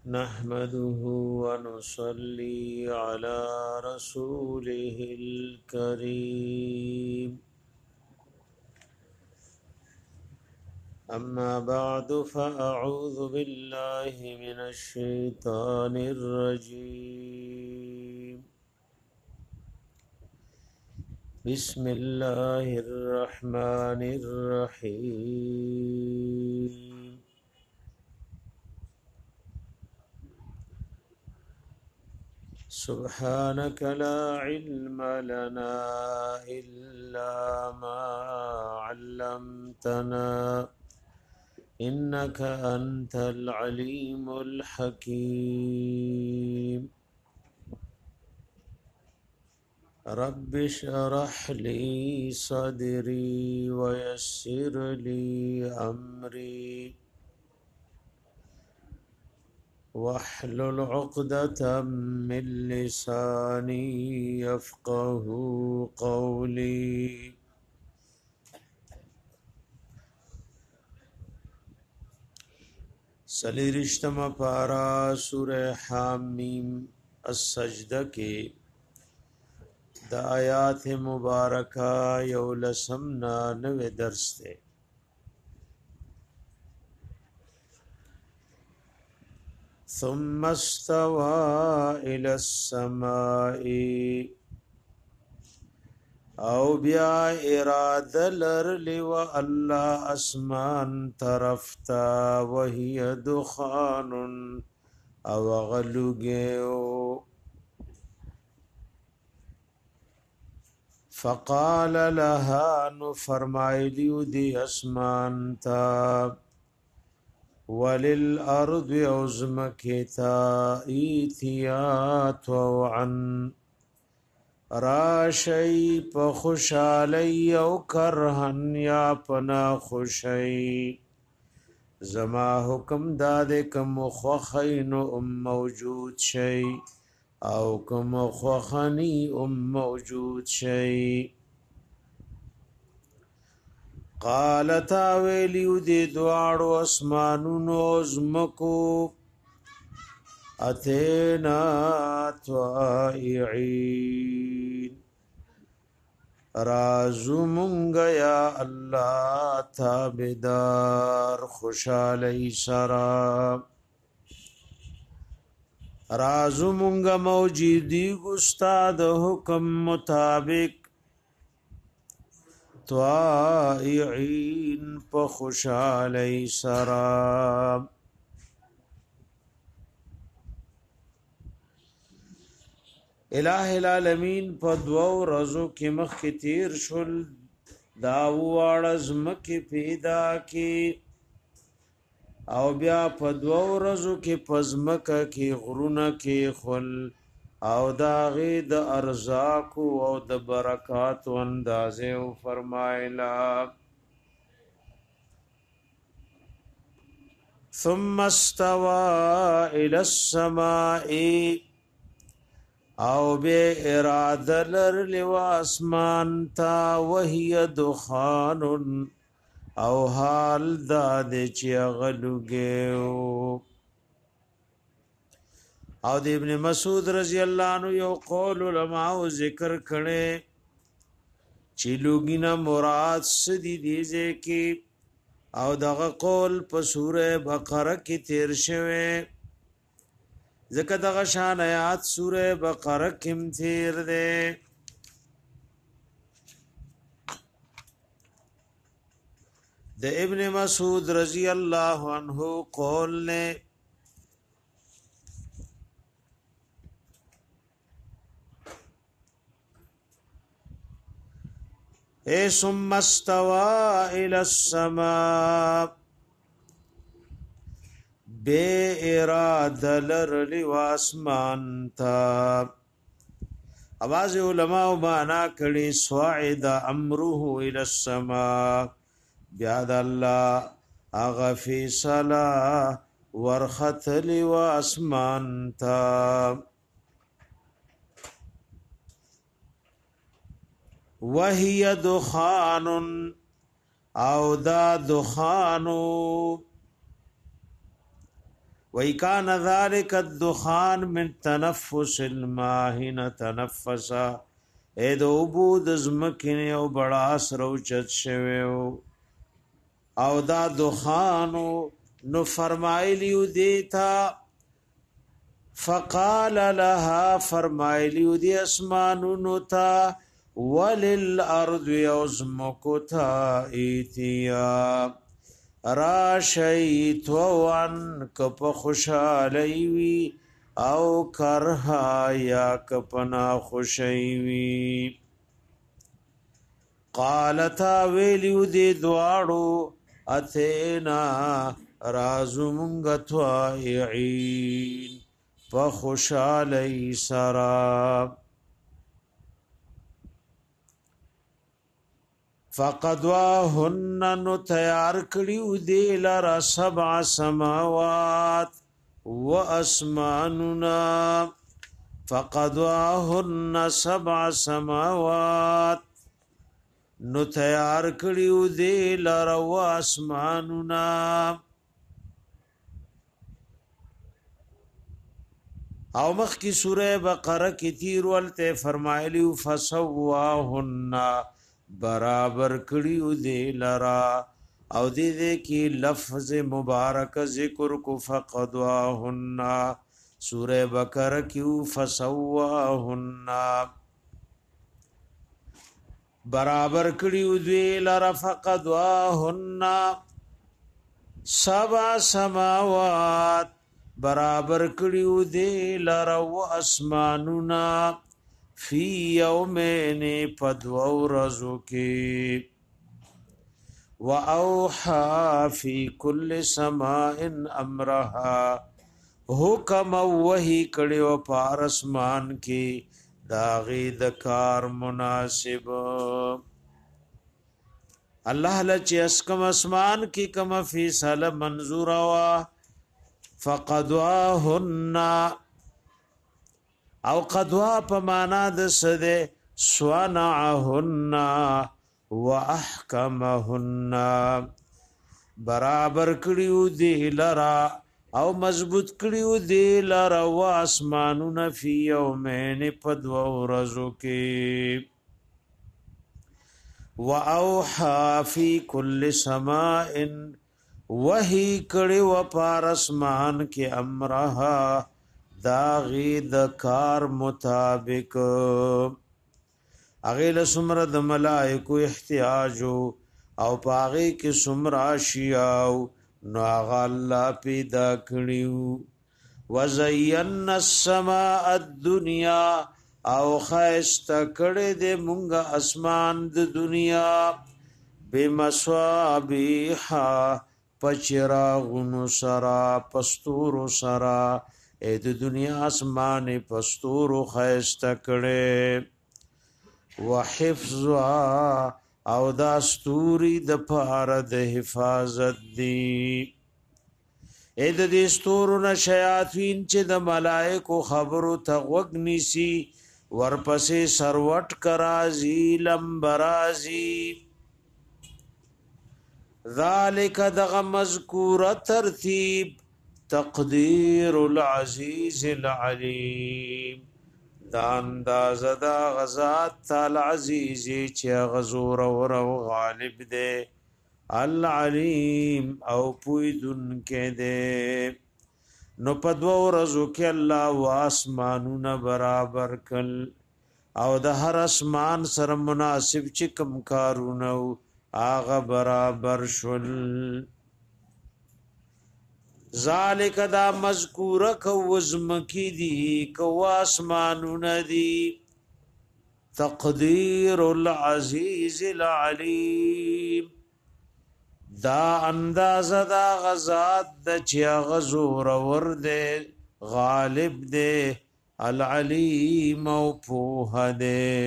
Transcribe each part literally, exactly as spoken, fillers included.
نحمده ونصلي على رسوله الكريم أما بعد فأعوذ بالله من الشيطان الرجيم بسم الله الرحمن الرحيم سبحانك لا علم لنا إلا ما علمتنا إنك أنت العليم الحكيم رب اشرح لي صدري ويسر لي أمري واحلل عقدة من لساني يفقه قولي سلیرشتم پارا سورہ حامیم السجدہ کے دا آیات مبارکہ یولسمنا نوے درس تے ثم استوى الى السماء او بیا اراده لرلی و الله اسمان طرفتا وهي دخان او غلوگیو فقال لها نو فرمایلیو دی اسمان تا وللارض اوزمکتا ایتیا توعن راشی پا خوشالی او کرهن یا پنا خوشی زما حکم داده کم خوخین ام موجود شی او کم خوخنی ام موجود شی قالتا ویلیو دی دوارو اسمانونو زمکو اتینا طائعین رازو منگ یا اللہ تابدار خوشالی سرا رازو منگ موجودی گستاد حکم مطابق طائعین پا خوشالی سرا الہ العالمین په دوو رزو کې مخ کې تیر شل داو واړز مکه پیدا کی او بیا په دوو رزو کې پزمکه کې غرونه کې خل او داغه د ارزاق او د برکات او اندازه او فرمایلا ثم استوى الى السماء او بے اراده لرلی و اسمان تا وهي دخان او حال داد چی غلوگیو او د ابن مسعود رضی اللہ عنہ یو قول علماء ذکر کړي چې لوګینا مراد سدي دیزه کی او دغه قول په سوره بقره کې تیر شوه ذکر دغه شان آیات سوره بقره کې تیر ده د ابن مسعود رضی اللہ عنہ قول نے اے ثم استوى الى السماء بے ارادہ لرلی واسمان تا آواز علماء مانا کړي صاعد امره الى السماء بیاد اللہ اغفی صلا ورختل واسمان تا وهي دخان او دا دخانو وَإِ كَانَ ذَلِكَ الدُّخَانُ مِنْ تَنَفُّسِ الْمَاهِ نَتَنَفَّسَ اے د اوبو د ځمکې او بړاس روچت شویو او دا دخانو نو فرمایلیو دیتا فقال لها فرمایلیو دی اسمانونو تا وللارض یوزمکتا ایتیا راشیت وان کپ خوشالیوی او کرها یا کپنا خوشیوی قالتا ویلیو دی دوارو اتینا رازو منگتوائعین فخوشالی سراب فقدواهن نو تیار کړیو دی لرا سبع سماوات و اسماننا فقدواهن سبع سماوات نو تیار کړیو دی لرا و اسماننا او مخ کی سورہ بقرہ کی تیر ولته فرمایلیو فسواهن برابر کړیو دی لرا او دې دې کې لفظ مبارک ذکر کو فقدواهن سورہ بقرہ کیو فسواهن برابر کړیو دی لرا فقدواهن سبع سماوات برابر کړیو دی لرا و اسماننا فی یومین پدو رزو کی و اوحا فی کل سماء امرها حکم وحی کړیو پار اسمان کی داغی دکار مناسب اللہ لچی اسکم اسمان کی کم فیصل منظور وا فقدواهن او قدوا په معنا د سده صنعهن واحکمهن برابر کړیو دی لرا او مضبوط کړیو دی لرا و اسمانون فی یومین پدو ورځو کې و اوحا فی کل سماء وحی کړیو پر اسمان کې امرها داغی د کار مطابق اغیل سمر د ملائکو احتیاجو او پاغی کی سمر آشیاو نو آغا اللہ پیدا کړیو وزین السماء الدنیا او خیست کړی د مونږه اسمان د دنیا بمصابیحا پچراغونو سرا پستورو سرا اے د دنیا اسمان پستور خیست کړي وحفظها او دا استوري د پاره د حفاظت دی اے د دې استورونه شیاطین چې د ملائکو خبرو ته وګنيسي ورپسې سروټ کرازي لمبرازي ذالک دغه مذکوره ترتیب تقدیر العزیز العلیم دا انداز دا غزات تال عزیزی چه غزور ور و غالب دے العلیم او پویدن کے دے نو پدو رزو کے اللہ و آسمانون برابر کل او دا هر اسمان سر مناسب چکم کارونو آغا برابر شل ذالک دا مذکور کو وزمکی دی کو آسمانون دی تقدیر العزیز العلیم دا انداز دا غزات دا چیا غزور ورد غالب دے العلیم او پوہ دے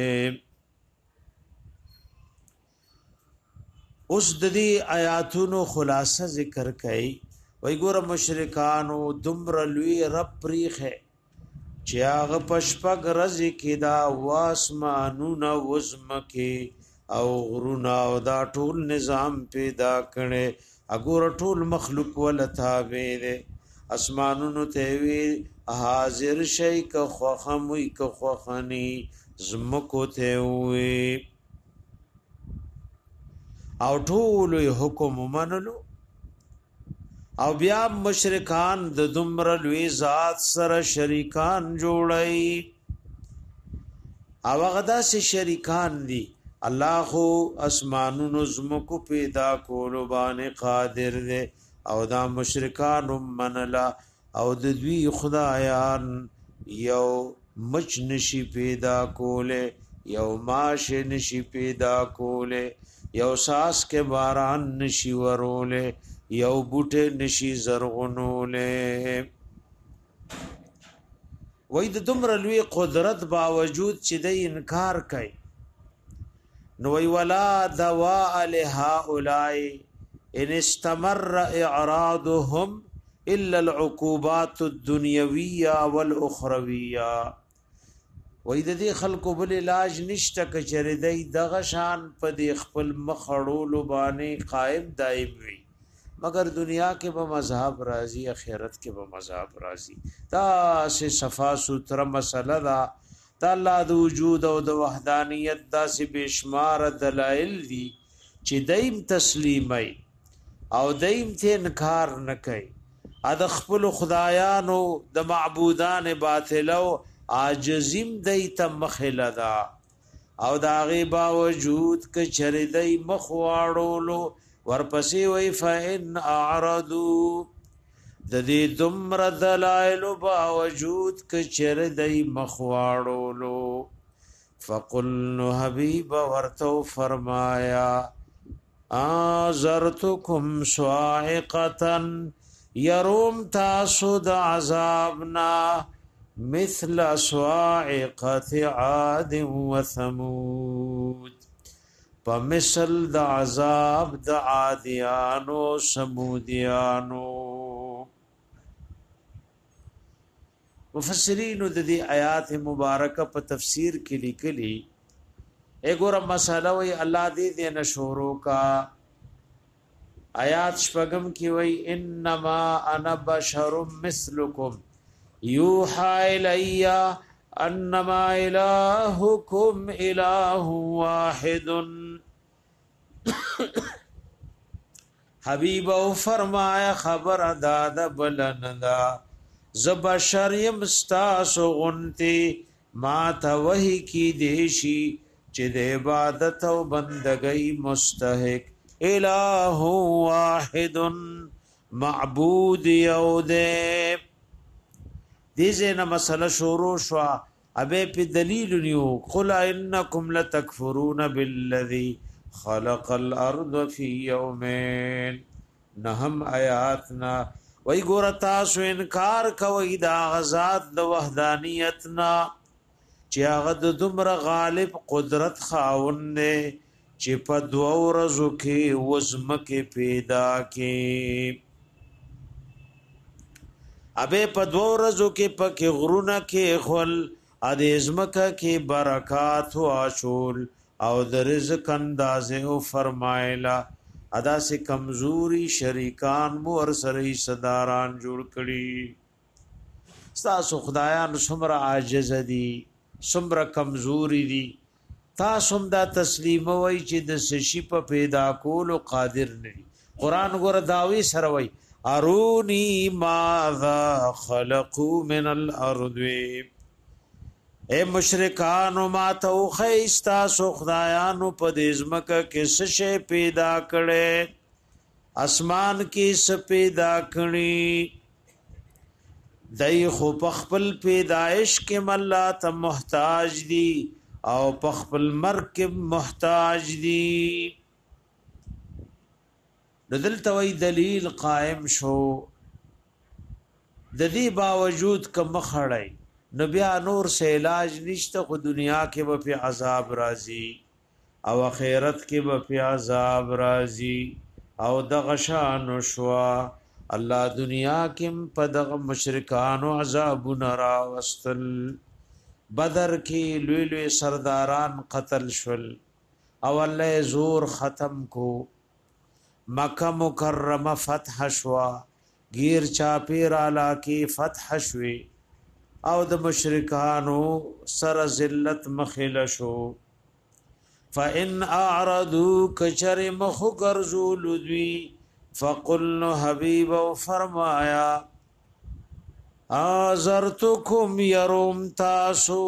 اس دی آیاتونو خلاصہ ذکر کئی وی ګور مشرکانو دمر لوی رب پریخه چې هغه پشپګ رزي کې دا واسمانونه وزمکه او غرونا او دا ټول نظام پیدا کړي اګور ټول مخلوق ول تابع دي اسمانونو ته وی حاضر شي که خوخموي که خوخني زمکو ته وی او ټول حکم منلو او بیا مشرکان د دمر لوی ذات سره شریکان جوړي او غدا سي شریکان دي الله خو اسمانونو زمکو پیدا کولو باندې قادر دی او دا مشرکان منلا او د دوی خدایان یو مچ نشي پیدا کوله یو ماش نشي پیدا کوله یو ساس کې باران نشي وروله یو بوټه نشي زرغونوله وای د دومره لوی قدرت باوجود چې د انکار کوي نو وی ولا دواء لهؤلاء ان استمر اعراضهم الا العقوبات الدنيويه والاخرويه وای د دې خلکو بل علاج نشته کچره دی دغه شان په دې خپل مخړول باندې قائم دائم وي مگر دنیا کې به مذهب راضي اخرت کې به مذهب راضي دا سه صفا سوتره مسله دا د الله د وجود او د وحدانیت داسې بشمار دلایل دي چې دیم تسلیمي او دیم ته انکار نه کوي ا د خپل خدایانو د معبودان باطلو عاجزیم دی ته مخلدا او دا غي باوجود ک چر دی مخواړولو ورپسې وی فإن اعرضوا د دې دمر دلائل باوجود ک چر دی مخواړولو فقل حبیب ورتو فرمایا ازرتکم صاعقه يروم تاسو د عذابنا مثل صاعقه عاد وثمود فمثل د عذاب د عادیانو سمودیانو مفسرین د دې آیات مبارکه په تفسیر کې لیکلي اګوره مساله وی الله دې دې نشورو کا آیات شپږم کې وی انما انا بشر مثلکم یوحى الی انما الهکم اله واحد حبیب او فرمایا خبر داد بلندا زبشر یمستاسو غنتی ما ته وحی کی دیشی چې د عبادت او بندګۍ مستحق الہ واحد معبود یو دې دې نه مسله شروع شو ابه په دلیل نیو قل انکم لتکفرون بالذی خلق الارض فی یومین نهم آیاتنا وای ګور تاسو انکار کوي دا غزاد د وحدانیتنا چې هغه د دومره غالب قدرت خاون نه چې په دوه ورځو کې وزمکه پیدا کې ابه په دوه ورځو کې پکې غرونه کې خل ا دې زمکه کې برکات او اشول او د رزق اندازه او فرمایلا ادا سے کمزوری شریکان مو ور سره صداران جوړ کړي تاسو خدایان څومره عاجز دي څومره کمزوري دي تاسو هم دا تسلیم وای چې د سشي په پیدا کولو قادر نه قرآن ګور داوی سره وای ارونی ماذا خلقوا من الارض اے مشرکانو ما تو خیستا سو خدایانو په دې ځمکه کې څه شی پیدا کړي اسمان کې څه پیدا کړي دای خو په خپل پیدائش کې مله ته محتاج دي او په خپل مرګ کې محتاج دي دلته وی دلیل قائم شو د دې باوجود کوم خړای نو بیا نور سے علاج نشته خو دنیا کې به په عذاب راځي او آخرت کې به په عذاب راځي او د غشان شوا الله دنیا کې په دغه مشرکانو عذاب نرا واستل بدر کې لوی لوی سرداران قتل شول او الله زور ختم کو مکه مکرمه فتح شوا غیر چاپیر علاقه فتح شوي او د مشرکانو سر ذلت مخیل شو فإن أعرضوا كچر مخ گرزول دوی فقل حبیب و فرمایا آزرتکم یروم تاسو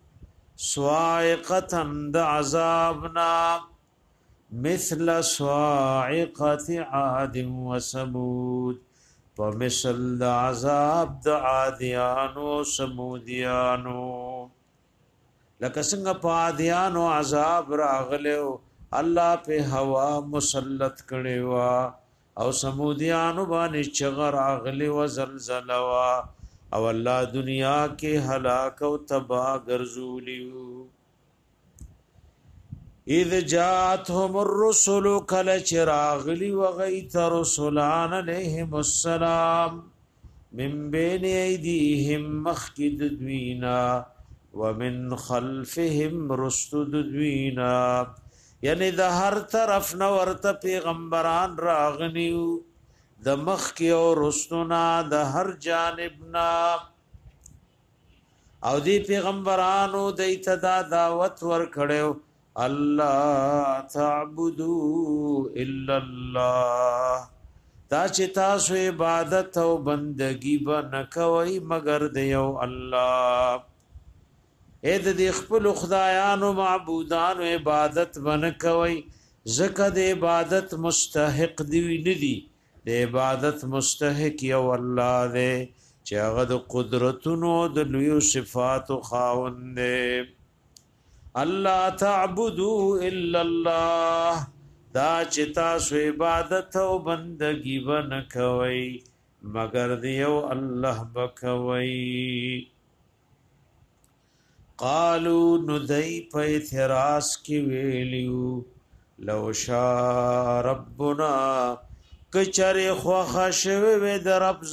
سوائقتن د عذابنا مثل سوائقت عاد و سمود فمثل د عذاب د عادیانو سمودیانو لکه څنګه په عادیانو عذاب راغلو الله په هوا مسلط کړي وا او سمودیانو باندې چغر راغلي و زلزلہ وا او الله دنیا کې هلاک او تباہ ګرځولیو اذ جاءتهم الرسل کل چراغلی وغیت رسولان علیہم السلام من بین ایدیهم مخکد دوینا ومن خلفهم رستد دوینا یعنی د هر طرف نو ورته پیغمبران راغنیو د مخ کې او رستنا د هر جانبنا او دی پیغمبرانو د ایتدا دعوت ور کړو الله تعبدوا الا الله دا چې تاسو عبادت او بندگی به نکوي مگر د یو الله اې د خپل خدایانو معبودانو عبادت ون کوي زکه د عبادت مستحق دی ندي د عبادت مستحق یو الله دی چې هغه د قدرتونو د لوی صفات خاوند دی الله تعبدوا الا الله دا چې تاسو عبادت او بندگی ون کوي مگر د یو الله بکوي قالوا ندی په اعتراض کې ویلیو لو شاء ربنا کچره خو خشوي و د رب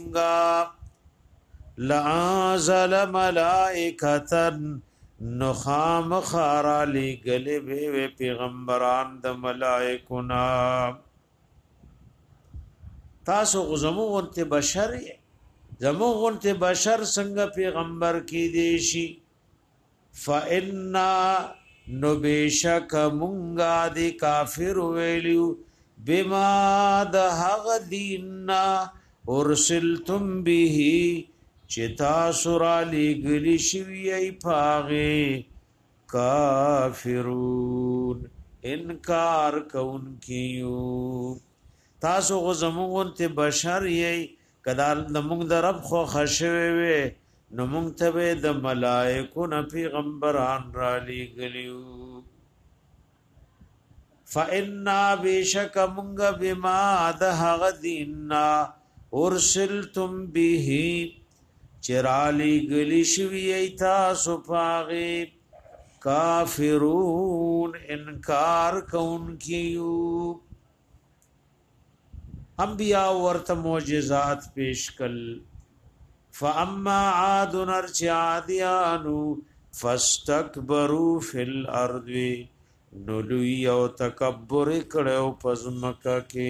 زمونږه لعازل ملائکتن نخام خارالی گلی بے پیغمبران د ملائکونا تاسو زمو غنت بشر زمو غنت بشر څنګه پیغمبر کی دیشی فإنا نبیشک منگا دی کافر ویلیو بما د هغ دیننا ارسلتم به چتا سرالی گلی شوی ای پاغی کافرون انکار کون کیو تاسو غزمون تی بشر یی کدال نمونگ در رب خو خشوی وی نمونگ تبی د ملائکو نا پیغمبران رالی گلیو فإنا بیشک منگ بما دہغ دیننا ارسلتم بیہی چرالی گلی شوی ایتا سپاغی کافرون انکار کون کیو انبیاء ورت معجزات پیش کل فاما عاد نرچ عادیانو فاستکبروا فی الارض نلوی او تکبر کڑو پزمکا کے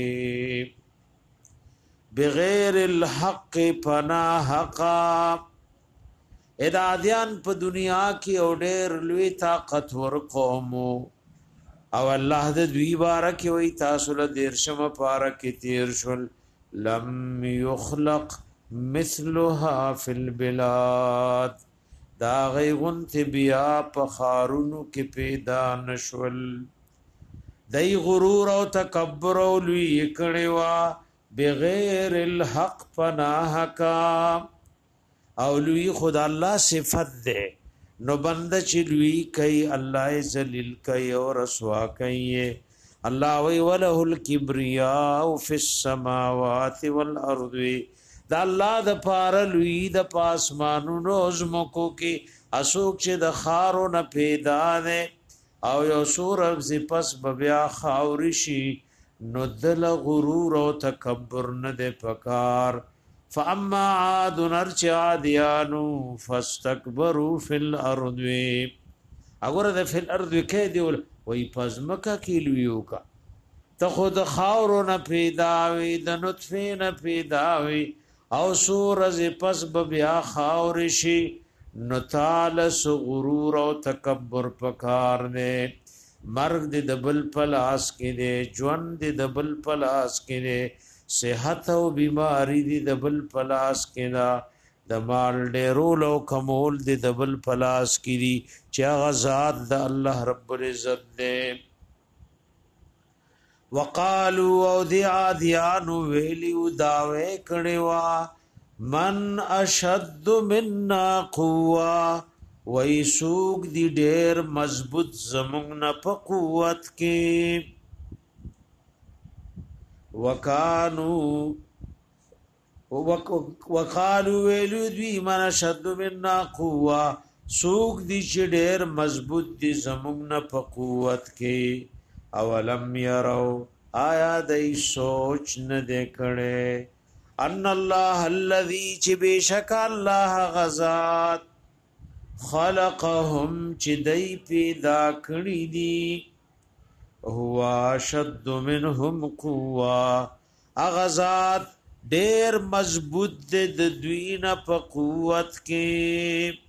بغیر الحق پنا حقا ادادیان په دنیا کې او ډېر لوی طاقت ور قومو او الله د دوی بارک وي تاسو له دیرشم پارک تیر شل لم يخلق مثلها فی البلاد دا غیغن بیا په خارونو کې پیدا نشول دای غرور او تکبر او لوی کړي وا بغیر الحق پناہ کا او لوی خدا الله صفت دے نو بند چې لوی کوي الله ذلیل کوي او رسوا کوي الله وی وله الکبریاء فی السماوات والارض دا الله د پار لوی د پاسمانونو زمکو کې اسوک چې د خارو نه پیدا نه او یو سور پس بیا خاورشی نو دل غرور او تکبر نه د پکار فاما عاد نرچ عادیانو فاستكبروا في الارض اگر د فی الارض کې دی وای پزمکا کې لیو کا ته خود خاورو نه پیداوي د نطفه نه پیداوي او سورز پس بیا خاور شي نو تعالی غرور او تکبر پکار نه مرګ د دبل پلاس کې دي ژوند د دبل پلاس کې دي صحت او بیماری د دبل پلاس کې دا د مال ډیرول او کمول د دبل پلاس کې دي چې غزاد د الله رب العزت دی وقالو او دی عادیانو ویلیو داوے کڑیوا من اشد مننا قوة وی سوک دی ډیر مضبوط زمونږ نه په قوت کې وکانو وقالو ویلو دی من اشد مننا قوة سوک دی چې ډیر مضبوط دی زمونږ نه په قوت کې اولم يرو آیا دای سوچ نه دکړي ان الله الذي چې بشک الله غزاد خلقهم چې دای پیدا کړی دي هو شد منهم قوه اغزاد ډیر مضبوط د دوی نه په قوت کې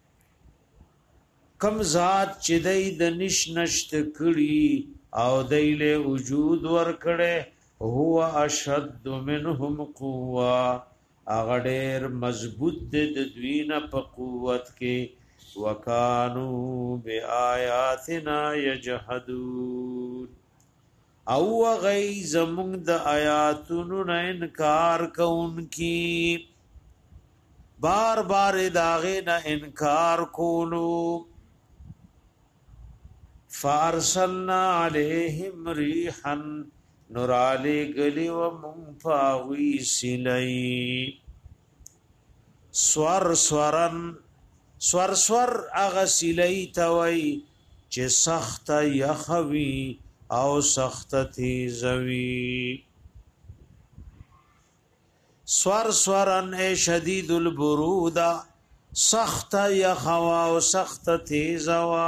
کم ذات چې دای د نش نشت کړي او دیله وجود ور کړه هو اشد منهم قوه اغه ډیر مضبوط د دوینه په قوت کې وکانو بیااتنا یجحدون او غی زمون د آیاتونو نه انکار کوونکی بار بار داغه نه انکار کولو فارسلنا علیہم ریحا نرالی گلی و منفاوی سلی سور سورن سور سور اغا سلی توی چه سخت یخوی او سخت تیزوی سور سورن اے شدید البرودا سخت یخوا او سخت تیزوا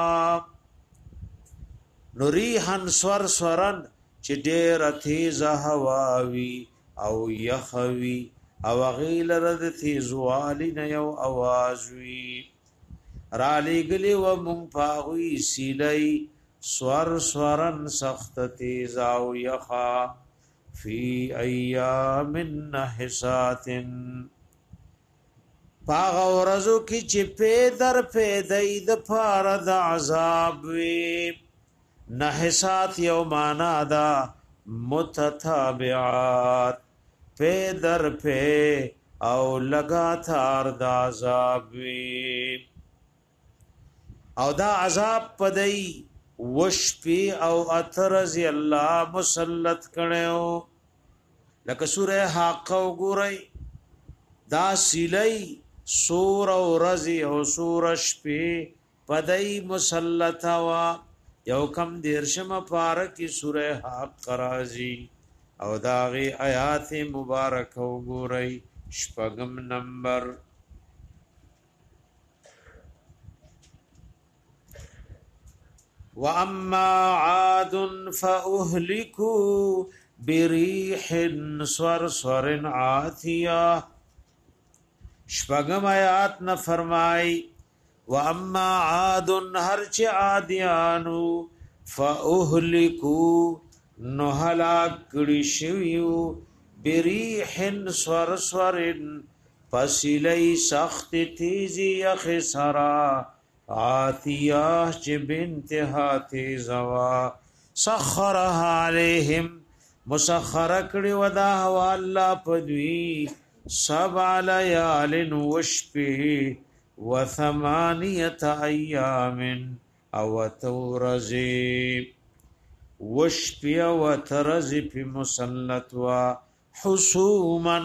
نوریحن سور سورن چې ډېر تیز هواوي او یخوي او غیل رد تیزوالی نه یو आवाज وی را لګلی و مون پاوی سیلی سور سورن سخت تیز او یخا فی ایام نحساتن پاغ ورزو کی چې پیدر پیدای د پار د عذاب وی نحسات یو مانا دا متتابعات پی در پی او لگاتار دا عذاب وی او دا عذاب پدئی وش پی او اترزی اللہ مسلط کڑیو لکه سورہ حاق و گوری دا سیلی سور او رزی او سورش پی پدئی مسلطا و یو کم دیرشم پارکی سورہ حق قرازی او داغی آیات مبارک و گوری شپگم نمبر وَأَمَّا عَادٌ فَأُهْلِكُوا بِرِيحٍ صَرْصَرٍ عَاتِيَةٍ شپگم آیات نہ فرمائی واما عاد هرچ عادیانو فاهلكوا نهلاك کړي شویو بریح سرسرن فسلی سخت تیزی خسرا عاتیه چې بنتها تیزوا سخرها عليهم مسخر کړي ودا هوا الله پدوی سبع ليال وشپه وثمانیت ایام او تورزی وشپی و ترزی پی مسلط و حسوما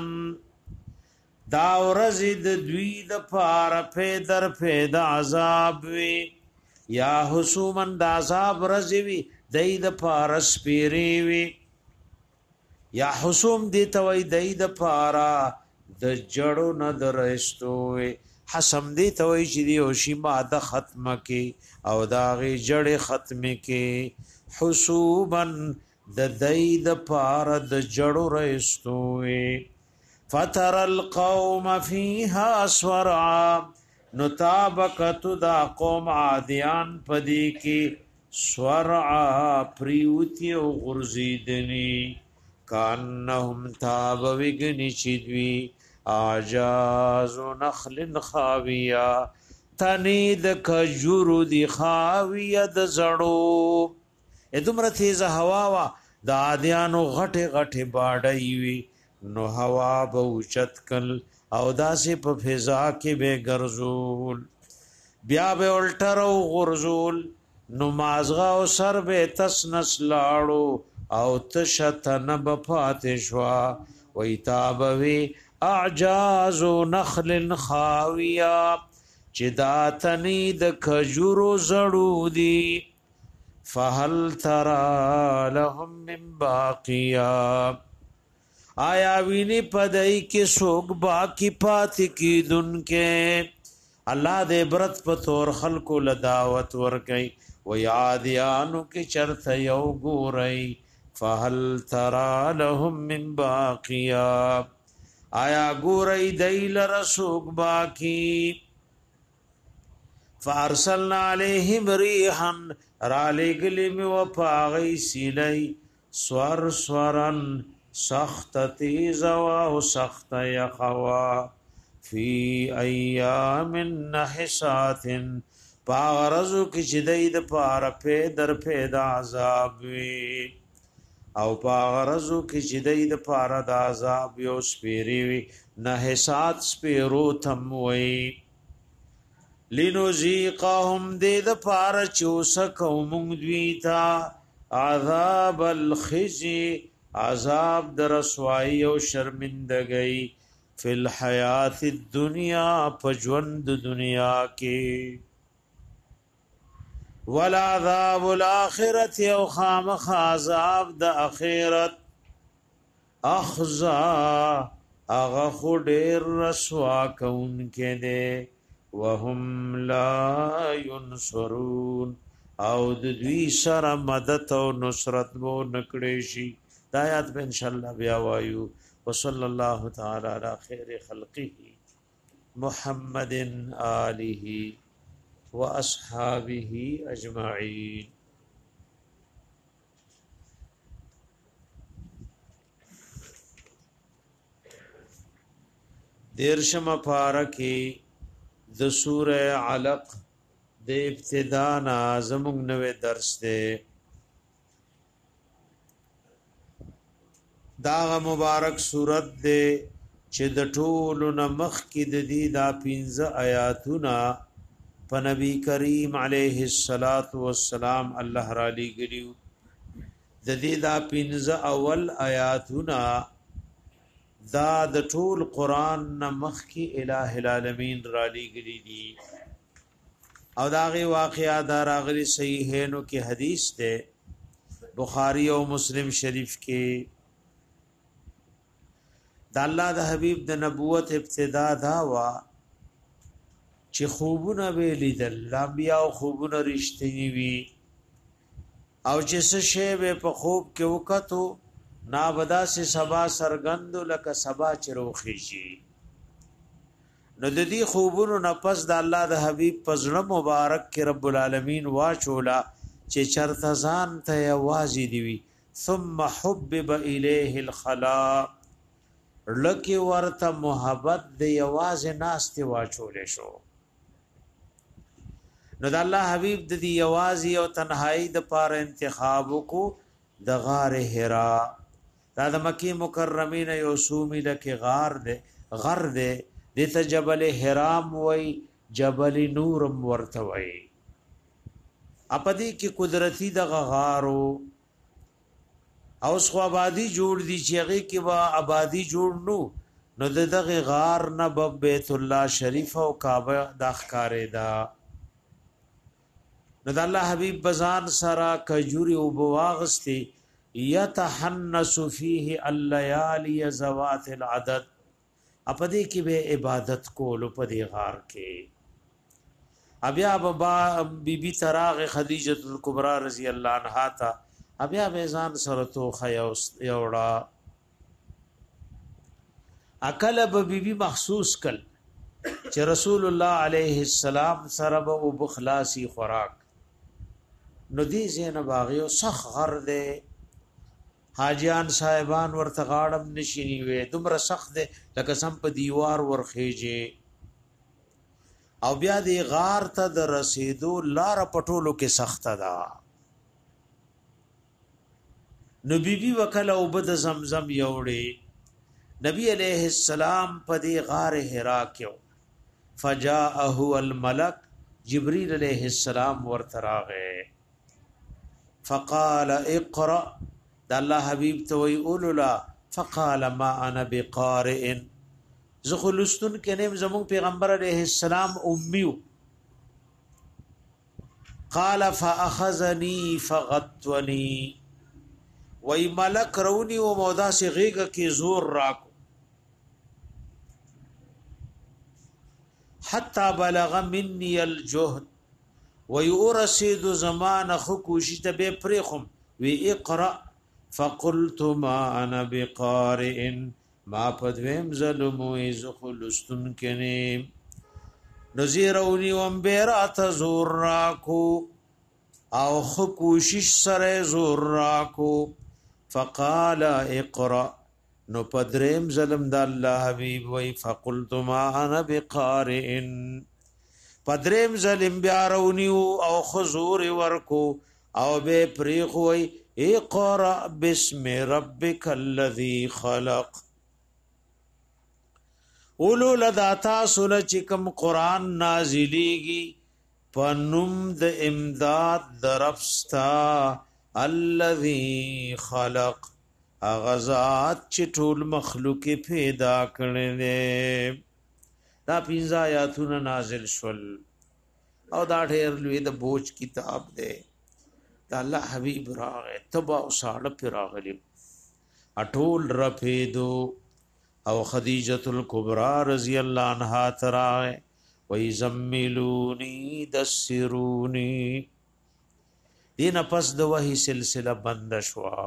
داورزی د دوی د پار پیدر پید عذاب وی یا حسوما د عذاب رزی وی دی د پار سپیری وی یا حسوم دی توی دی د پارا د جړو نه درستوي حسم دی توي چې دی او شی ماده ختمه کې او داغه جړې ختمه کې حسوبن د دای د پار د جړو رستوي فتر القوم فيها سرعا نتابقت دا قوم عادیان پدی کی سرعا پریوتی او غرزیدنی کانهم تاب وگنی چدوی آجاز نخل خاویا تنید کجورو دی خاویا د زړو ادمره تیز هوا وا د عادیانو غټه غټه باډای وی نو هوا به اوچت کل او داسې په فضا کې به ګرځول بیا به الټر او غرزول نو مازغه او سر به تسنس لاړو او تشتن بفات شوا ویتابوی اعجاز نخل خاویا چدا تنی د کجورو زړو دی فهل ترى لهم من باقیا آیا ویني پدای کې سوګ باقی پات کی دن کې الله دې برت په تور خلکو لداوت ور کوي و یادیانو کې چرته یو ګورئ فهل ترى لهم من باقیا آیا ګورئ دیل رسوګ باقی فارسلنا عليهم ريحا را لګلی می و پاغی سیلی سور سورن سخت تیز و سخت یخوا فی ایام نحسات پاغرزو کی چدید پار پیدر پید عذاب وی او پاغرزو کی چدید پار دا عذاب یو سپیری وی نحسات سپیرو تم وی لنذيقهم دید پار چوسکو مونږ دوی تا عذاب الخزي عذاب در رسوائی او شرمندگی فی الحیات الدنیا پجوند دنیا کی والعذاب الاخرت او خامخ عذاب د اخرت اخزا اغا خودیر رسوا کون کے دے وهم لا ينصرون او د دوی سره مدد او نصرت وو نکړي شي د آیات په ان شاء الله بیا وایو وصلی الله تعالی علی خیر خلقه محمد آله واصحابه اجمعین دیرشم پارکی د سوره علق د ابتدا نا زموږ نوې درس ده دا مبارک سورت ده چې د ټولو نمخ کې د دې دا پنځه آیاتونه په نبی کریم علیه الصلاۃ والسلام الله را لګیو د دې دا پنځه اول آیاتونه دا د ټول قران نمخ کی الہ العالمین را لګلی دي او داغه واقعا دا راغلی صحیحینو کې حدیث ده بخاری او مسلم شریف کې د الله د حبیب د نبوت ابتدا دا وا چې خوبونه ویلي د انبیاء او خوبونه رښتینی وي او چې څه شی په خوب کې وکړو نا ودا سے سبا سرګند لک سبا چروخی شي نو د دې خوبونو نفس د الله د حبیب پزړه مبارک کې رب العالمین واچولا چې چرته ځان ته یوازې دی وی ثم حبب الیه الخلا لکه ورته محبت د یوازې ناستي واچولې شو نو د الله حبیب د دې یوازې او تنهایی د پاره انتخاب کو د غار حرا دا د مکی مکرمین یو سومی لکه غار ده غر ده دته جبل حرام وای جبل نورم ورته وای اپدی کی قدرتی د غارو او سخو آبادی جوړ دی چې هغه کې وا آبادی جوړ نو نو دغه غار نه بیت الله شریف او کعبه د ښکارې دا نو د الله حبیب بزان سرا کجوري او بواغستی یتحنس فیه الليالي ذوات العدد اپدې کې به عبادت کول په دې غار کې ابیا بابا بیبي تراغ خدیجه الکبرى رضی الله عنها تا بیا به ځان سره تو خیا یوړه اکل به بیبي مخصوص کل چې رسول الله علیه السلام سره به او بخلاصي خوراک نو دی زینب باغیو سخ غر ده حاجیان صاحبان ورته غاړم نشینی وې دومره سخت ده لکه سم په دیوار ورخېږي او بیا دی غار ته د رسیدو لار پټولو کې سخت ده نو بیبي وکله او بد زمزم یوړي نبی علیہ السلام په دی غار حرا کې فجاءه الملك جبريل علیہ السلام ورتراغه فقال اقرا د الله حبيب توي اوللا فقال ما انا بقارئ زخلستن کنیم زمون پیغمبر علیہ السلام امیو قال فاخذني فغطني وای ملک رونی و مودا سی غیگا کی زور راکو حتی بلغ منی الجهد ویورسید زمان خکوشی تبی پریخم وی اقرأ فقلت ما انا بقارئ ما پدویم ظلمو ازخلستن کنیم نزیرونی وم بیرات زور راکو او خکوشش سر زور راکو فقال اقرأ نو پدریم ظلم د الله حبیب وی فقلت ما انا بقارئ پدریم ظلم بیارونیو او خزور ورکو او بے پریخ وی اقرأ بسم ربک الذی خلق اولو لداتا سن چکم قرآن نازلیگی پنم د امداد درفستا الذي خلق اغزات چې ټول مخلوق پیدا کړي دي دا پنځه آیاتونه نازل شول او دا ډېر لوی د بوج کتاب دی دا الله حبيب راغه تبا او ساړه پر راغلی اټول رفیدو او خدیجه الکبرى رضی الله عنها تراه وی زملونی دسرونی دین پس د وحی سلسله بند شوا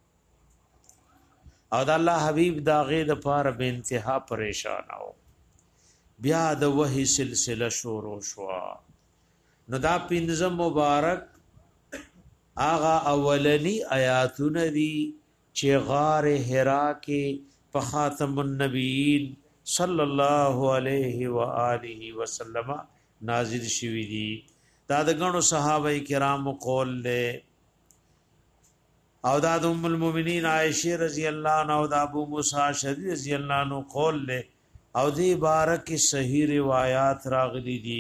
او د الله حبیب دا غې د پاره به انتها پریشان او بیا د وحی سلسله شروع شوا نو دا پنځه مبارک آغا اولنی آیاتونه دي چې غار حرا کې په خاتم النبیین صلی الله علیه و آله وسلم نازل شوی دي دا د غنو صحابه کرام قول له او دا د ام المؤمنین عائشه رضی الله عنها او د ابو موسی شری رضی الله عنه قول له او دی بارک صحیح روایات راغلي دي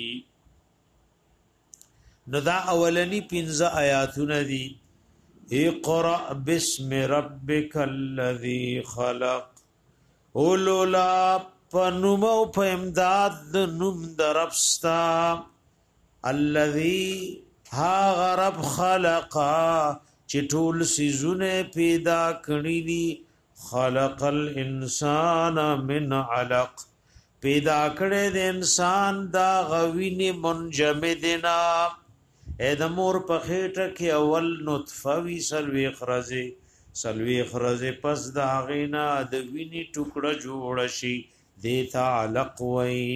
نو دا اولنی پنځه آیاتونه دي اقرأ بسم ربک الذی خلق اولولا پنومو په امداد د نوم درپستا الذي ها غرب خلقا چټول سيزونه پیدا کړی دي خلق الانسان من علق پیدا کړی د انسان دا غوینه منجمدنا ادمور په خېټه کې اول نطفه وی سلوي خرزه سلوي خرزه پس دا غینا د ویني ټوکړه جوړ شي دیتا علق وی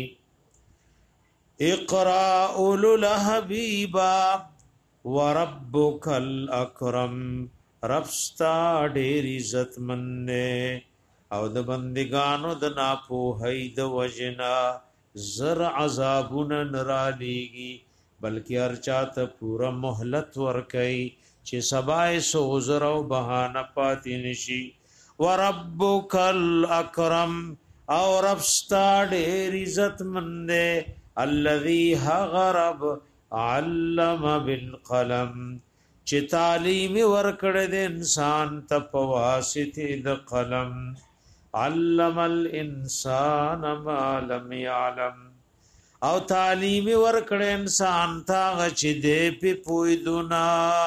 اقرا اولو الحبیبا وربک الاکرم ربستا ډیر عزت منه او د بندگانو د ناپوهی د وجنا زر عذابون نرالیگی بلکې ارچاته پورا مهلت ورکي چې سبای سو عذر او بهانه پاتې نشي وربک الاکرم او ربستا ډیر عزت منه الذي غرب علم بالقلم چې تعلیم ورکړه د انسان ته په واسطه د قلم علم الانسان ما لم يعلم او تعلیم ورکړه انسان ته چې دې په پویدونا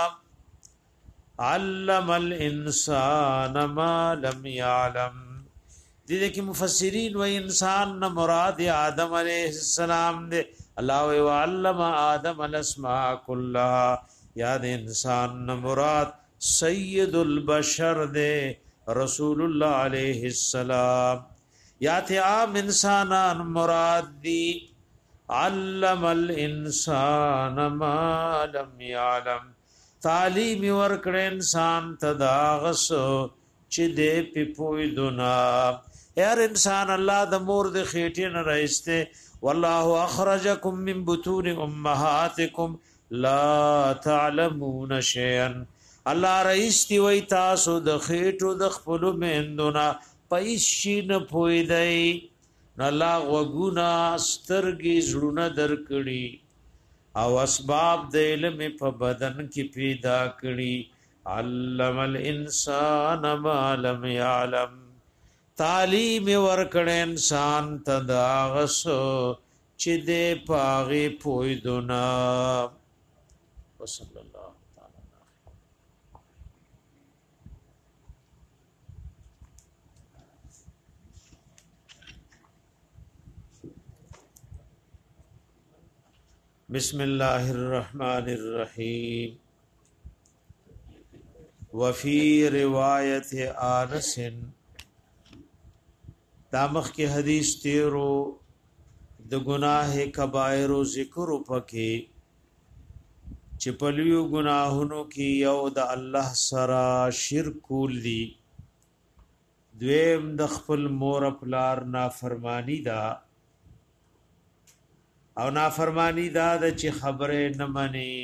علم الانسان ما لم يعلم دې کې مفسرین و انسان نه مراد آدم علیہ السلام دې الله و علم آدم الاسماء كلها یاد انسان نه مراد سید البشر دے رسول اللہ علیہ السلام. یا تے عام انسانان مراد دی. علم الانسان ما لم يعلم تعلیم ورکړ انسان تداغس چې دې پپوی دنا. هر انسان الله د مور د خېټې نه راځته. والله اخرجکم من بطون امهاتکم لا تعلمون شيئا. الله رئیستی وای تاسو د خېټو د خپل مندونه پېښې نه پوي دی. الله وګونا سترګې زړونه درکړي او اسباب د علم په بدن کې پیدا کړي. علم الانسان ما لم يعلم تعلیم ورکړ انسان تداغس چې دې پاغي پوي دنا. وصلی الله تعالی. بسم الله الرحمن الرحیم. وفي روایت انس دامخ کی حدیث تیرو د گناہ کبائر و ذکر پکې چې پلیو گناهونو کې یو د الله سره شرک کولی. دویم د خپل مور پلار نافرمانی دا او نافرمانی دا د چې خبره نه مني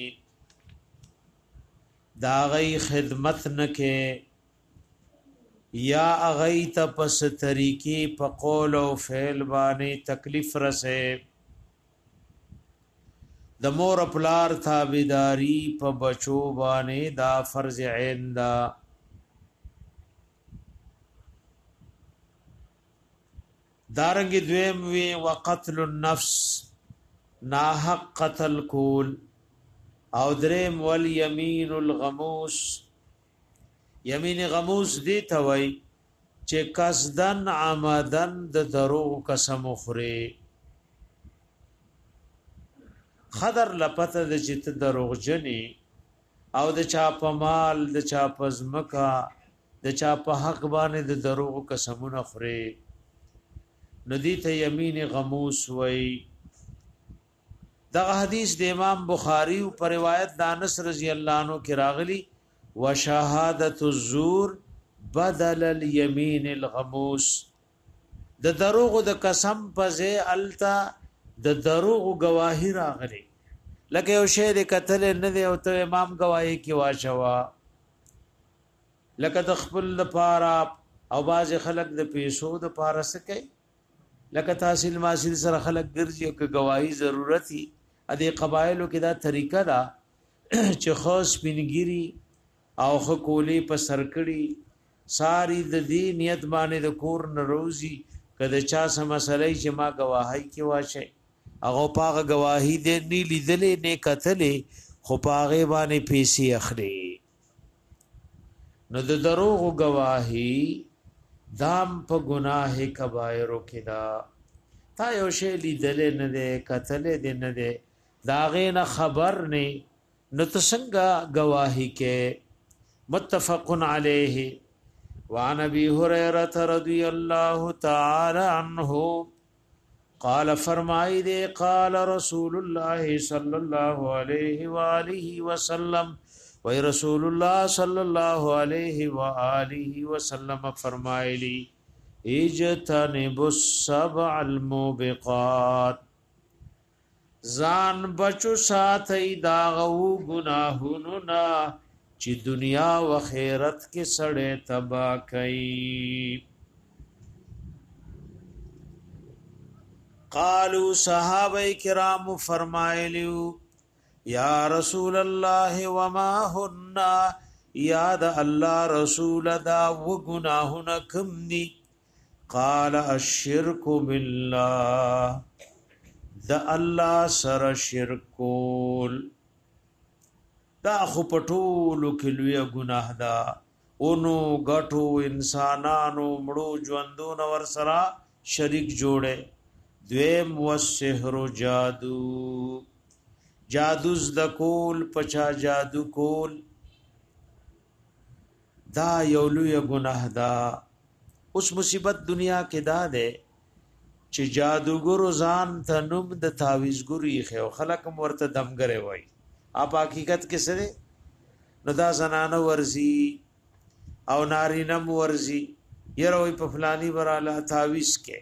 دا غي خدمت نکې یا اغی تا پس طریقی پا قول و فعل بانی تکلیف رسے. د مور پلار تابیداری پا بچو بانی دا فرض عین دا. دارنگ دویم وی وقتل النفس ناحق قتل کول. او دریم والیمین الغموس یمین غموس دی توي چې قصدن عمدن د دروغ قسم خوري. خضر لپته د چې دروغ جنې او د چا په مال د چا په ځمکه د چا په حق باندې د دروغ قسمونه خوري نو دي ته یمین غموس وای. دغه حدیث د امام بخاری په روایت د انس رضی الله عنه کې راغلی وشهادت الزور بدل الیمین الغموس. د دروغ د قسم پځه التا د دروغ گواهی راغلی لکه یو شی د قتل نه دی او ته امام گواهی کی واچوا لکه د خپل لپاره او باز خلق د پیسو د پاره سکه لکه تحصیل ماسیل سره خلق ګرځي او که گواهی ضرورتي ا دې قبایلو کې دا طریقه دا چې خاص بنګيري او خکولی په سرکړی ساری د دې نیت باندې د کور نروزی کله چا سم مسلې چې ما گواهی کې واشه هغه پاغه گواهی دې نی لیدلې نه کتلې خو پاغه باندې پیسې اخلي. نو د دروغ گواهی دام په گناه کبائر کې دا تا یو شی لیدلې نه ده کتلې دې نه ده داغه نه خبر نه نو څنګه گواهی کې. متفق علیه. وعن ابي هريره رضي الله تعالى عنه قال فرمائی دے قال رسول الله صلی الله علیہ وآلہ وسلم وی رسول اللہ صلی اللہ علیہ وآلہ وسلم فرمائی لی اجتنب السبع الموبقات زان بچو ساتھی داغو گناہونو نا چی دنیا و خیرت کے سڑے تبا کئی. قالو صحابہ کرام فرمائلیو یا رسول اللہ وما ہننا یاد اللہ رسول دا و گناہنا کم دی. قال الشرک باللہ دا اللہ سر شرکول دا خو پټولو کلویا گناہ دا اونو غټو انسانانو مړو ژوندون ور سرا شریک جوړه. دویم وسحر جادو جادو ز د کول پچا جادو کول دا یو لوی ګناه ده. اوس مصیبت دنیا کې دا ده چې جادوګر ځان ته نوم د تعویذګری خو خلک ورته دمګره وای. اپ حقیقت کې سره نو دا زنانه ورزي او نارینه ورزي یره په فلانی وراله تعویذ کې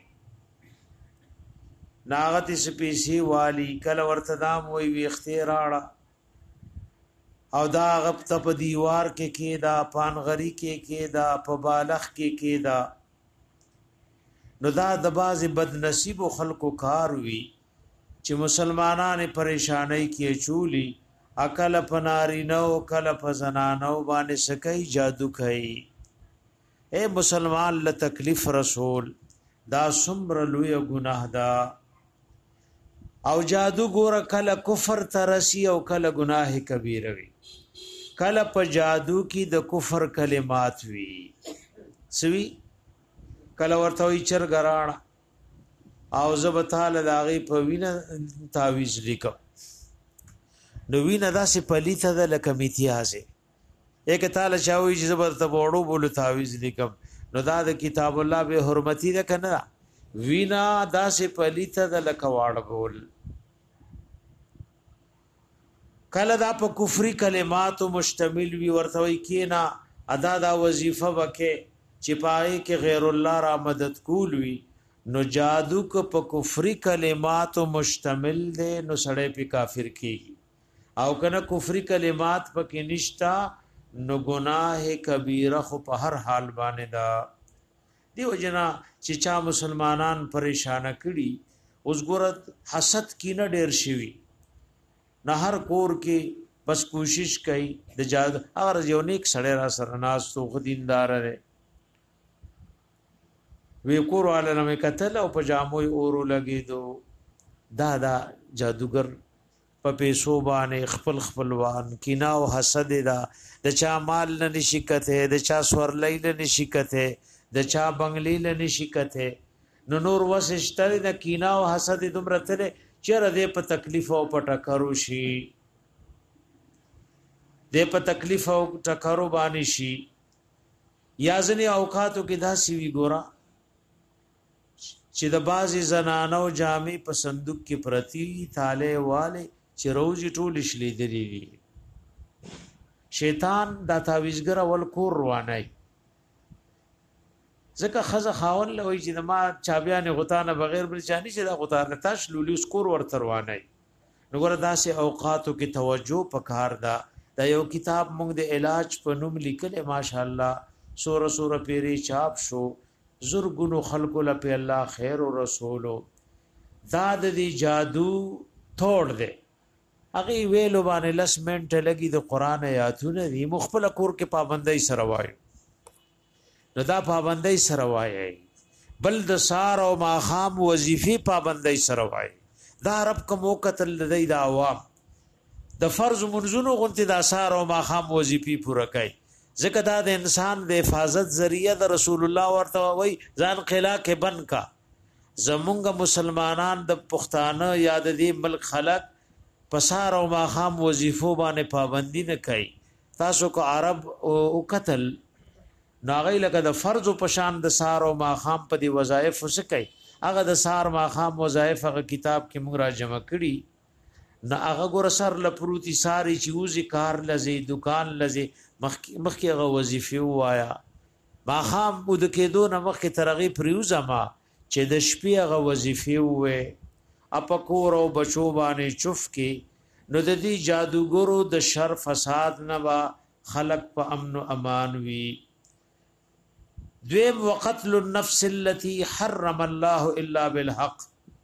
ناغت سپیسی والی کله ورته دام وی وی اختیاراړه او دا غب ته په دیوار کې کې دا پانغری کې کې دا په بالغ کې کې دا نو دا د باز بد نصیب خلکو کار وی چې مسلمانانه پریشانای کې چولی عقل پناری نو کله فزنانو باندې سکی جادو کوي. اے مسلمان له تکلیف رسول دا سمر لوی گناہ دا او جادو ګور کله کفر ترسی او کله گناہ کبیره وی. کله په جادو کې د کفر کلمات وی سوی کله ورته وی چرګراړه او زبتاله داغي په وینه تعویذ لیکو نو وینه داسې پلیته ده لکه میتیازه یک تعالی چاوي چې زبرته وړو بولو تعویذ لیکم نو دا د کتاب الله به حرمتی ده کنه وینا داسې پلیته ده لکه واړ بول. کله دا په کفری کلمات مشتمل وی ورته وی کینا ادا دا وظیفه وکي چې پای کې غیر الله را مدد کول وی نو جادو کو په کفری کلمات مشتمل ده نو سړی په کافر کیږي او کنه کفری کلمات پکې نشتا نو گناہ کبیره خو په هر حال باندې دا. دیو جنا چې چا مسلمانان پریشان کړي اوس ګورت حسد کینه ډیر شي نه هر کور کې بس کوشش کوي د جاد اگر یو نیک سړی را سره ناس تو خدیندار لري وی کور علامه قتل او پجامو اورو لګي دو دا دا جادوګر په پیسو باندې خپل خپلوان کینا او حسد دا د چا مال نه نشکته د چا سورلې نه نشکته د چا بنگلې نه نشکته نو نور وسشتل د کینا او حسد دومره تل چیرې د په تکلیف او په ټکرو شي د په تکلیف او ټکرو باندې شي یازنی اوقاتو کې دا سی وی ګورا چې د بازي زنانو جامې په صندوق کې پرتی تاله والے چې روزي ټول شلې دی شیطان دا تعویذګر ول کور روانای ځکه خزه خاون لوي چې ما چابيان غتانه بغیر بل چاني چې دا غتانه تاش لولي سکور ورته روانای نو ګره داسې اوقاتو کې توجه پکار دا دا یو کتاب موږ د علاج په نوم لیکل ماشاءالله سوره سوره پیری چاپ شو زرګونو خلقو له په الله خیر او رسولو دا د جادو توڑ دے اغه ویلو باندې لس منټ لګي د قران آیاتونه دي مخبل کور کې پابندۍ سره وای نو دا پابندۍ سره وای بل د سار او ماخام وظیفه پابندۍ سره وای دا رب کوم قتل د د عوام د فرض منځونو غونته د سار او ماخام وظیفه پوره کوي ځکه دا د انسان د حفاظت ذریعہ د رسول الله ورته وای ځان قلا کې بن کا زمونږ مسلمانان د پښتانه یاد دي ملک خلق پسار او ماخام وظیفو باندې پابندی نه کوي تاسو کو عرب او قتل ناغی لکه د فرض او پشان د سار او ماخام په دی وظایف وسکي هغه د سار ماخام وظایف هغه کتاب کې موږ را جمع کړي نه هغه ګور سر لپروتی ساری چوزي کار لزي دکان لزي مخکې هغه وظیفه وایا ماخام بود کېدو نه مخکې ترغی پریوزه ما چې د شپې هغه وظیفه وې اپکور او بچو باندې چف کې نو د دې جادوګرو د شر فساد نه وا خلق په امن او امان وي. دویم وقتل النفس التي حرم الله الا بالحق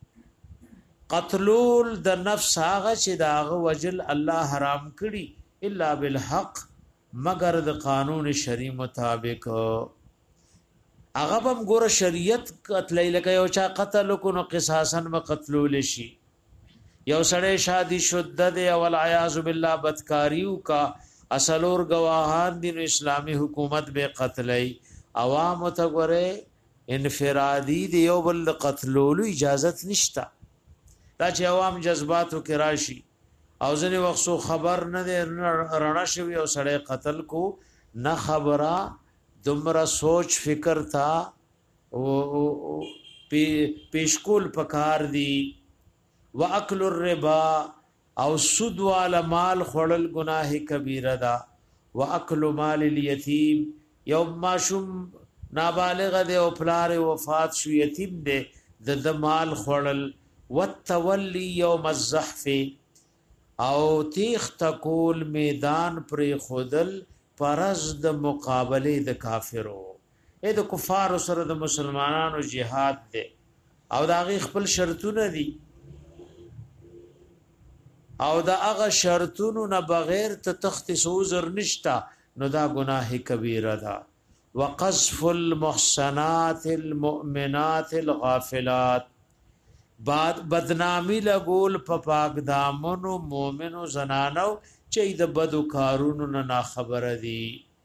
قتلول د نفس هغه چې داغه وجل الله حرام کړي الا بالحق مگر د قانون شری مطابق هغه هم ګوره شریعت قتلې لکه یو چا قتل کو نو قصاصا مقتلول شي یو سړی شادي شده دی او العیاذ بالله بدکاریو کا اصلور گواهان دین اسلامی حکومت به قتلې عوام ته ګوره انفرادی دی یو بل قتلولو اجازت نشتا دا چې عوام جذباتو کې راشي او ځنې وخت خبر نه دی رڼا شوی او سړی قتل کو نه خبره دمرا سوچ فکر تھا پیشکول پکار دی واکل الربا او سود والا مال خړل گناه کبیره دا واکل مال الیتیم یوم ماشوم نابالغ دی او پلار وفات شو یتیم دی د د مال خړل وتولی یوم الزحف او تیخ تکول میدان پر خودل پرز د مقابله د کافرو اې د کفار سره د مسلمانانو jihad دی او دا غي خپل شرطونه دي او دا هغه شرطونو نه بغیر ته تخصیص عذر نشتا نو دا گناه کبیره ده وقذف المحصنات المؤمنات الغافلات بعد بدنامی لګول په پاک دامنو مؤمنو زنانو چې د بدو کارونو نه خبره دي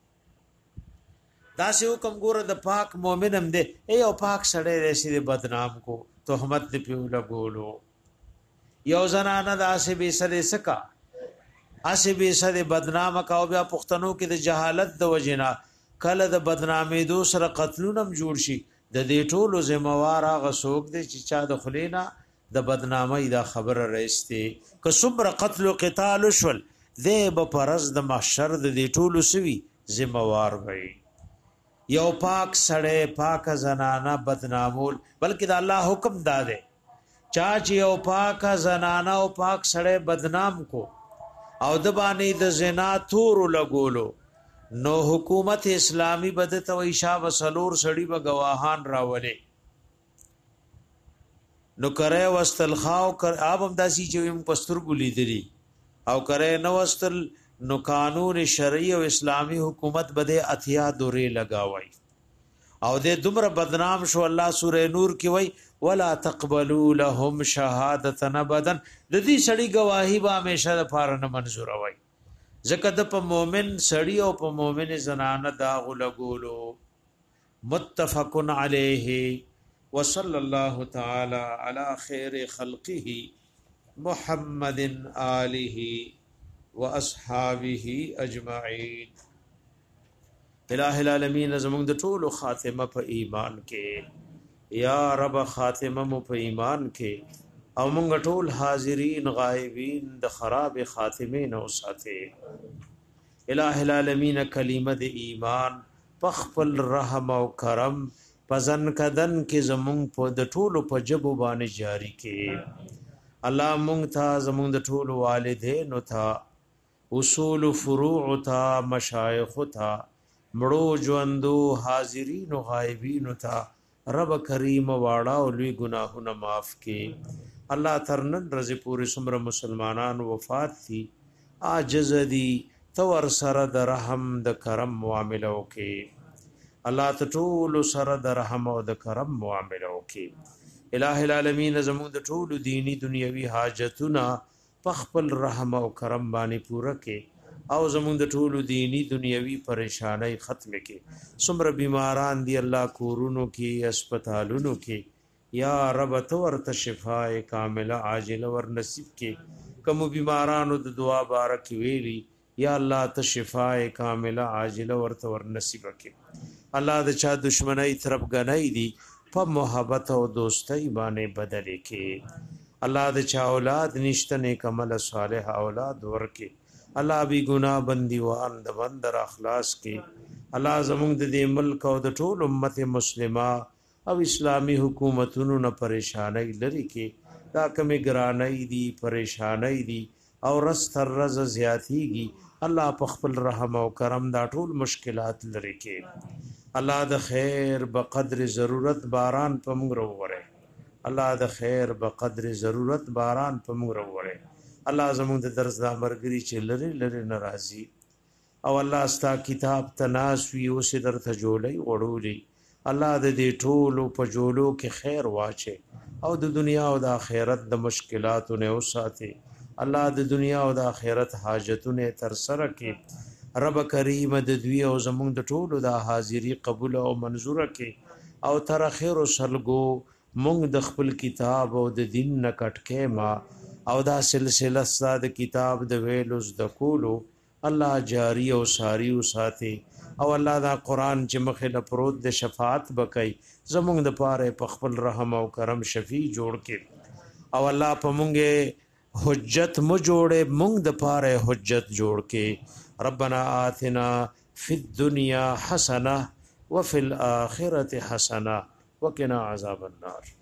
دا سه حکم ګوره د پاک مؤمن هم دی ای او پاک سړی رسید بدنام کو تهمت دی په لګولو یو زنانه د اسبه سره سکا اسبه سره بدنام کا او بیا پښتنو کې د جهالت د وجنا کله د بدنامي دو سره قتلونم جوړ شي د دې ټولو ذمہوار هغه څوک دی چې چا د خلینا د بدنامۍ دا خبره رئیسته که صبر قتل او قتال شول ذیب پرز د محشر د دې ټولو سوي ذمہوار وي یو پاک سړی پاک زنانه بدنامول بلکې د الله حکم داده چا چې یو پاک زنانه او پاک سړی بدنام کو او د باندې د زنا تور لګولو نو حکومت اسلامی بدت و ایشا وسلور سړی به گواهان راولې نو کرے واستل خاو کر اب هم داسي چې هم پستر ګولې دي او کرے نو واستل نو قانون شرعي او اسلامی حکومت بده اتیا دورې لگاوي او د دومره بدنام شو الله سوره نور کې وای ولا تقبلوا لهم شهادتا ابدا د دې سړی گواہی به همیشه لپاره نه منزور وای زکه د په مؤمن سړی او په مؤمن زنانه دا غلګولو متفقن علیه وصلی الله تعالی علی خیر خلقه محمد آله واصحابه اجمعین الہ العالمین زمونږ د ټولو خاتمه په ایمان کې یا رب خاتمه مو په ایمان کې او مونږ ټول حاضرین غایبین د خراب خاتمه نو ساته الہ العالمین کلمه د ایمان پخپل رحم او کرم پزن کدن کې زمونږ په د ټولو په جبو باندې جاری کې الله مونږ ته زمونږ د ټولو والدینو ته اصول فروع ته مشایخ ته مړو ژوندو حاضرین او غایبین ته رب کریم واړه او لوی ګناهونه معاف کې الله ترنن رضی پوری سمره مسلمانان وفات تھی عاجز دي تور سره د رحم د کرم معاملو کې الله تطول سره د رحم او د کرم معاملو کې الہ العالمین زموږ د ټول دینی دنیوي حاجتونه پخپل رحم او کرم باندې پوره کې او زموږ د ټول دینی دنیوي پریشانای ختم کې سمره بیماران دی الله کورونو کې هسپتالونو کې یا رب تو ورته شفاء کامله عاجله ور نصیب کې کوم بیمارانو د دعا بارک ویلی یا الله ته شفاء کامله عاجله ورته ور نصیب کې الله د چا دشمنی طرف غنۍ دی په محبت او دوستۍ باندې بدل کې الله د چا اولاد نشته نیک عمل صالح اولاد ورکه الله بی ګناه بندیوان د بندر اخلاص کې الله زموږ د دې ملک او د ټول امت مسلمه او اسلامی حکومتونو نه پریشانای لري کې دا کمی ګرانای دي پریشانای دي او رس تر رز زیاتیږي الله په خپل رحم او کرم دا ټول مشکلات لري کې الله د خیر بقدر ضرورت باران په موږ وروره الله د خیر بقدر ضرورت باران په موږ وروره الله زموږ د درس د مرګري چې لري لري ناراضي او الله ستا کتاب تناسوي او سي درته جوړي وړولي الله د دې ټولو په جوړو کې خیر واچي او د دنیا او د آخرت د مشکلاتو نه وساتي الله د دنیا او د آخرت حاجتونه تر سره کې رب کریم د دوی او زمونږ د ټولو د حاضری قبول او منظور کې او تر اخر سلګو مونږ د خپل کتاب او د دین نه کټکې ما او دا سلسله ستاسو د کتاب د ویلوز د کولو الله جاری او ساری او ساتي او الله دا قران چې مخه له پروت د شفاعت بکای زمونږ د پاره په خپل رحم او کرم شفیع جوړ کې او الله په مونږه حجت مو جوړه مونږ د پاره حجت جوړ کې ربنا آتنا فی الدنیا حسنه وفي الاخره حسنه وقنا عذاب النار.